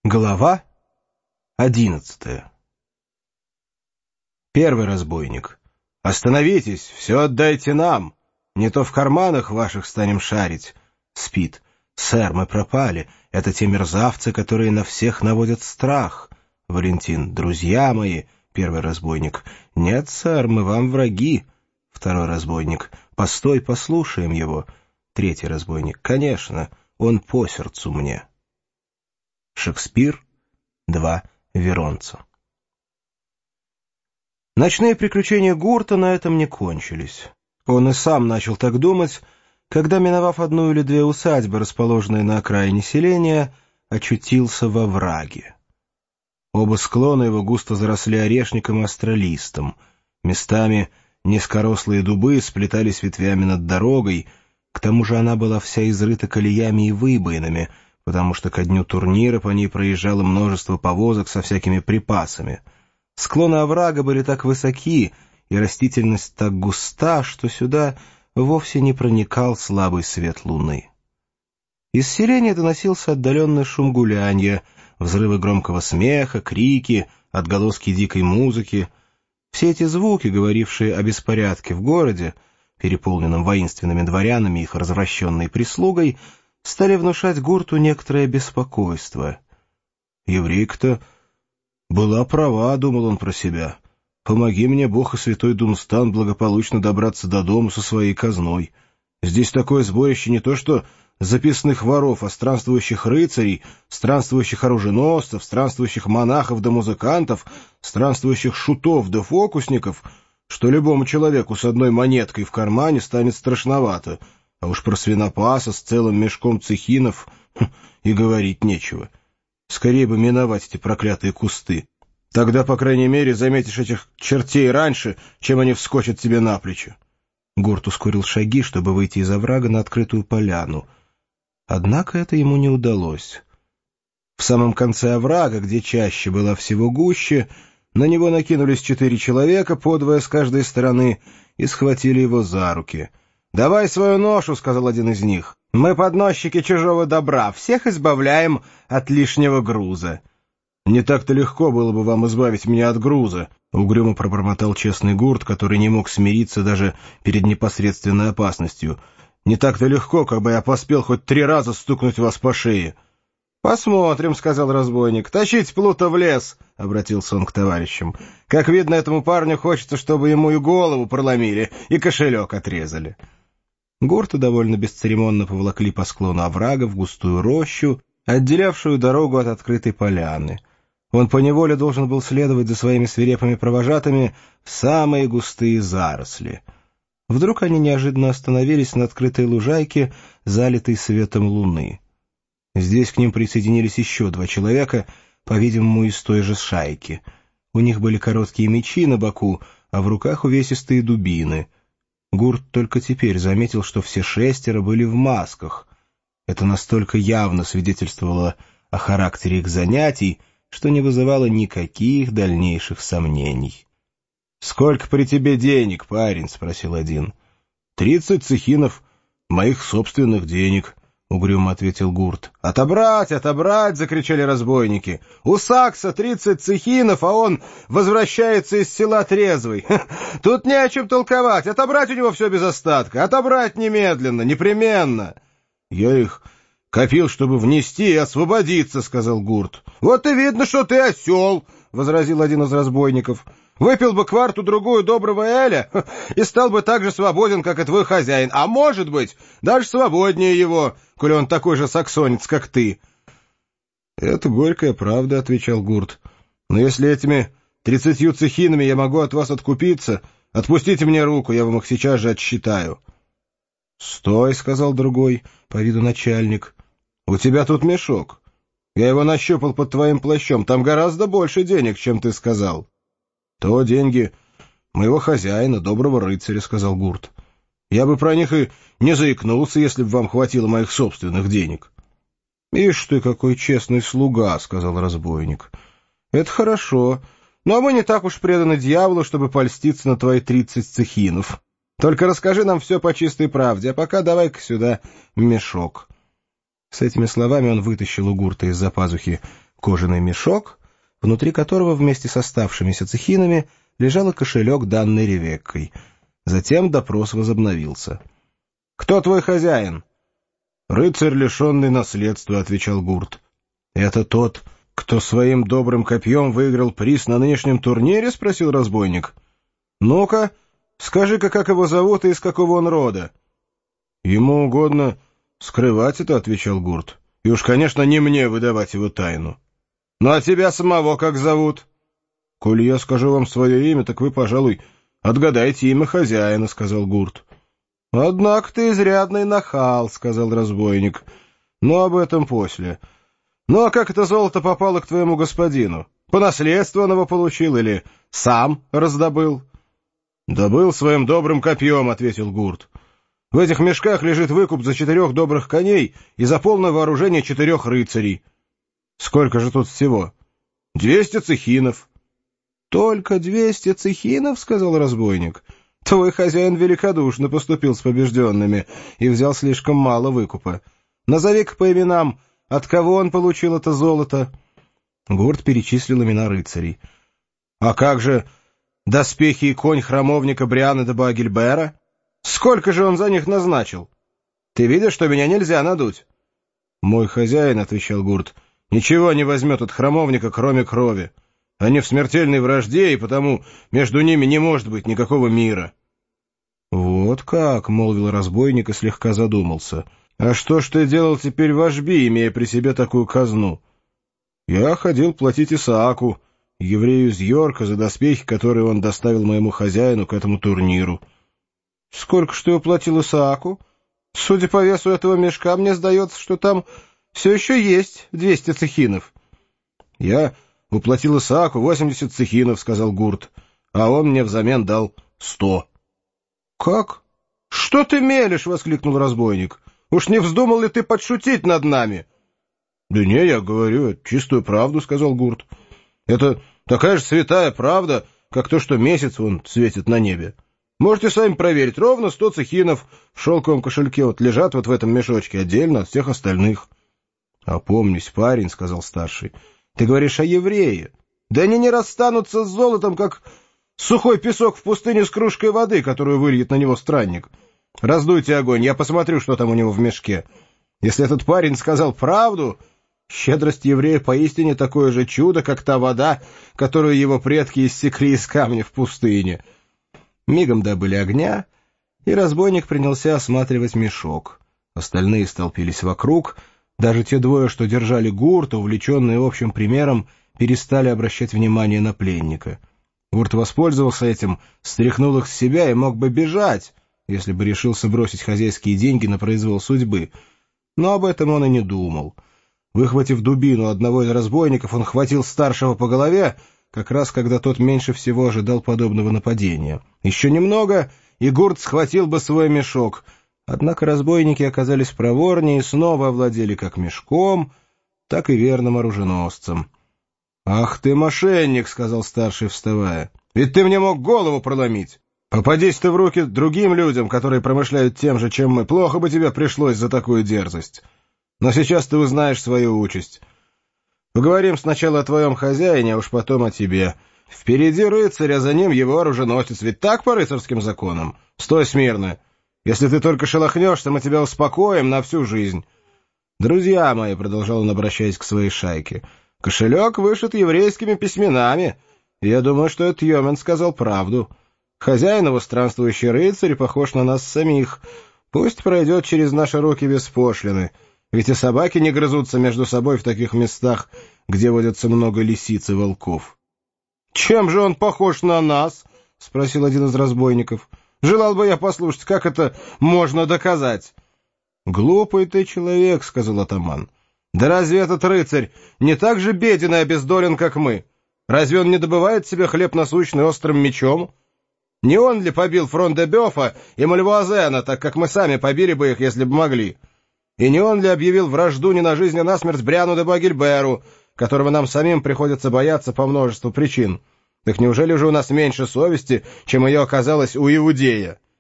Глава 11. Первый разбойник. «Остановитесь, все отдайте нам, не то в карманах ваших станем шарить». Спит. «Сэр, мы пропали. Это те мерзавцы, которые на всех наводят страх». Валентин. «Друзья мои». Первый разбойник. «Нет, сэр, мы вам враги». Второй разбойник. «Постой, послушаем его». Третий разбойник. «Конечно, он по сердцу мне». Шекспир. Два Веронца. Ночные приключения Гурта на этом не кончились. Он и сам начал так думать, когда, миновав одну или две усадьбы, расположенные на окраине селения, очутился во враге. Оба склона его густо заросли орешником и астролистом. Местами низкорослые дубы сплетались ветвями над дорогой, к тому же она была вся изрыта колеями и выбоинами, потому что ко дню турнира по ней проезжало множество повозок со всякими припасами. Склоны оврага были так высоки, и растительность так густа, что сюда вовсе не проникал слабый свет луны. Из селения доносился отдаленный шум гулянья, взрывы громкого смеха, крики, отголоски дикой музыки. Все эти звуки, говорившие о беспорядке в городе, переполненном воинственными дворянами и их развращенной прислугой, стали внушать Гурту некоторое беспокойство. «Еврейка-то была права», — думал он про себя. «Помоги мне, Бог и святой Дунстан, благополучно добраться до дома со своей казной. Здесь такое сборище не то что записных воров, а странствующих рыцарей, странствующих оруженосцев, странствующих монахов да музыкантов, странствующих шутов да фокусников, что любому человеку с одной монеткой в кармане станет страшновато. А уж про свинопаса с целым мешком цехинов и говорить нечего. Скорее бы миновать эти проклятые кусты. Тогда, по крайней мере, заметишь этих чертей раньше, чем они вскочат тебе на плечи». Гурт ускорил шаги, чтобы выйти из оврага на открытую поляну. Однако это ему не удалось. В самом конце оврага, где чаще была всего гуще, на него накинулись 4 человека, по двое с каждой стороны, и схватили его за руки. «Давай свою ношу», — сказал один из них. «Мы подносчики чужого добра, всех избавляем от лишнего груза». «Не так-то легко было бы вам избавить меня от груза», — угрюмо пробормотал честный Гурт, который не мог смириться даже перед непосредственной опасностью. «Не так-то легко, как бы я поспел хоть 3 раза стукнуть вас по шее». «Посмотрим», — сказал разбойник. «Тащите плута в лес», — обратился он к товарищам. «Как видно, этому парню хочется, чтобы ему и голову проломили, и кошелек отрезали». Гурта довольно бесцеремонно поволокли по склону оврага в густую рощу, отделявшую дорогу от открытой поляны. Он поневоле должен был следовать за своими свирепыми провожатыми в самые густые заросли. Вдруг они неожиданно остановились на открытой лужайке, залитой светом луны. Здесь к ним присоединились еще 2 человека, по-видимому, из той же шайки. У них были короткие мечи на боку, а в руках увесистые дубины. Гурт только теперь заметил, что все 6 были в масках. Это настолько явно свидетельствовало о характере их занятий, что не вызывало никаких дальнейших сомнений. «Сколько при тебе денег, парень?» — спросил один. 30 цехинов моих собственных денег», — угрюмо ответил Гурт. «Отобрать, отобрать!» — закричали разбойники. «У Сакса 30 цехинов, а он возвращается из села трезвый. Тут не о чем толковать. Отобрать у него все без остатка. Отобрать немедленно, непременно!» «Я их копил, чтобы внести и освободиться», — сказал Гурт. «Вот и видно, что ты осел», — возразил один из разбойников. «Выпил бы кварту-другую доброго эля и стал бы так же свободен, как и твой хозяин, а может быть, даже свободнее его, коли он такой же саксонец, как ты». «Это горькая правда», — отвечал Гурт. «Но если этими 30 цехинами я могу от вас откупиться, отпустите мне руку, я вам их сейчас же отсчитаю». «Стой», — сказал другой, по виду начальник. «У тебя тут мешок. Я его нащупал под твоим плащом. Там гораздо больше денег, чем ты сказал». «То деньги моего хозяина, доброго рыцаря», — сказал Гурт. «Я бы про них и не заикнулся, если бы вам хватило моих собственных денег». «Ишь ты, какой честный слуга», — сказал разбойник. «Это хорошо, но мы не так уж преданы дьяволу, чтобы польститься на твои 30 цехинов. Только расскажи нам все по чистой правде, а пока давай-ка сюда мешок». С этими словами он вытащил у Гурта из-за пазухи кожаный мешок, внутри которого вместе с оставшимися цехинами лежал кошелек, данный Ревеккой. Затем допрос возобновился. «Кто твой хозяин?» «Рыцарь, лишенный наследства», — отвечал Гурт. «Это тот, кто своим добрым копьем выиграл приз на нынешнем турнире?» — спросил разбойник. «Ну-ка, скажи-ка, как его зовут и из какого он рода?» «Ему угодно скрывать это», — отвечал Гурт. «И уж, конечно, не мне выдавать его тайну». «Ну а тебя самого как зовут?» «Коли я скажу вам свое имя, так вы, пожалуй, отгадайте имя хозяина», — сказал Гурт. «Однако ты изрядный нахал», — сказал разбойник. «Но об этом после. Ну а как это золото попало к твоему господину? По наследству он его получил или сам раздобыл?» «Добыл своим добрым копьем», — ответил Гурт. «В этих мешках лежит выкуп за 4 добрых коней и за полное вооружение 4 рыцарей». «Сколько же тут всего?» 200 цехинов». «Только 200 цехинов?» — сказал разбойник. «Твой хозяин великодушно поступил с побежденными и взял слишком мало выкупа. Назови-ка по именам, от кого он получил это золото». Гурт перечислил имена рыцарей. «А как же доспехи и конь храмовника Бриана де Багельбера? Сколько же он за них назначил? Ты видишь, что меня нельзя надуть?» «Мой хозяин», — отвечал Гурт, — «ничего не возьмет от храмовника, кроме крови. Они в смертельной вражде, и потому между ними не может быть никакого мира». «Вот как», — молвил разбойник и слегка задумался. «А что ж ты делал теперь в Ашби, имея при себе такую казну?» «Я ходил платить Исааку, еврею из Йорка, за доспехи, которые он доставил моему хозяину к этому турниру». «Сколько ж ты уплатил Исааку? Судя по весу этого мешка, мне сдается, что там все еще есть 200 цехинов». «Я уплатил Исааку 80 цехинов», — сказал Гурт, — «а он мне взамен дал 100». «Как? Что ты мелешь?» — воскликнул разбойник. «Уж не вздумал ли ты подшутить над нами?» «Да не, я говорю чистую правду», — сказал Гурт. «Это такая же святая правда, как то, что месяц вон светит на небе. Можете сами проверить, ровно 100 цехинов в шелковом кошельке вот лежат вот в этом мешочке, отдельно от всех остальных». «Опомнись, парень», — сказал старший, — «ты говоришь о еврее. Да они не расстанутся с золотом, как сухой песок в пустыне с кружкой воды, которую выльет на него странник. Раздуйте огонь, я посмотрю, что там у него в мешке. Если этот парень сказал правду, щедрость еврея поистине такое же чудо, как та вода, которую его предки иссекли из камня в пустыне». Мигом добыли огня, и разбойник принялся осматривать мешок. Остальные столпились вокруг. Даже те двое, что держали Гурта, увлеченные общим примером, перестали обращать внимание на пленника. Гурт воспользовался этим, стряхнул их с себя и мог бы бежать, если бы решился бросить хозяйские деньги на произвол судьбы. Но об этом он и не думал. Выхватив дубину одного из разбойников, он хватил старшего по голове, как раз когда тот меньше всего ожидал подобного нападения. Еще немного, и Гурт схватил бы свой мешок. Однако разбойники оказались проворнее и снова овладели как мешком, так и верным оруженосцем. «Ах ты, мошенник!» — сказал старший, вставая. «Ведь ты мне мог голову проломить! Попадись ты в руки другим людям, которые промышляют тем же, чем мы, плохо бы тебе пришлось за такую дерзость. Но сейчас ты узнаешь свою участь. Поговорим сначала о твоем хозяине, а уж потом о тебе. Впереди рыцарь, а за ним его оруженосец. Ведь так по рыцарским законам? Стой смирно! Если ты только шелохнешься, мы тебя успокоим на всю жизнь. Друзья мои, — продолжал он, обращаясь к своей шайке, — кошелек вышит еврейскими письменами. Я думаю, что этот Йомен сказал правду. Хозяин его странствующий рыцарь похож на нас самих. Пусть пройдет через наши руки без пошлины. Ведь и собаки не грызутся между собой в таких местах, где водятся много лисиц и волков. — Чем же он похож на нас? — спросил один из разбойников. — Желал бы я послушать, как это можно доказать. — Глупый ты человек, — сказал атаман. — Да разве этот рыцарь не так же беден и обездолен, как мы? Разве он не добывает себе хлеб насущный острым мечом? Не он ли побил Фрон-де-Бёфа и Мальвуазена, так как мы сами побили бы их, если бы могли? И не он ли объявил вражду не на жизнь, а на смерть Бриану де Багельберу, которого нам самим приходится бояться по множеству причин? Так неужели же у нас меньше совести, чем ее оказалось у Иудея?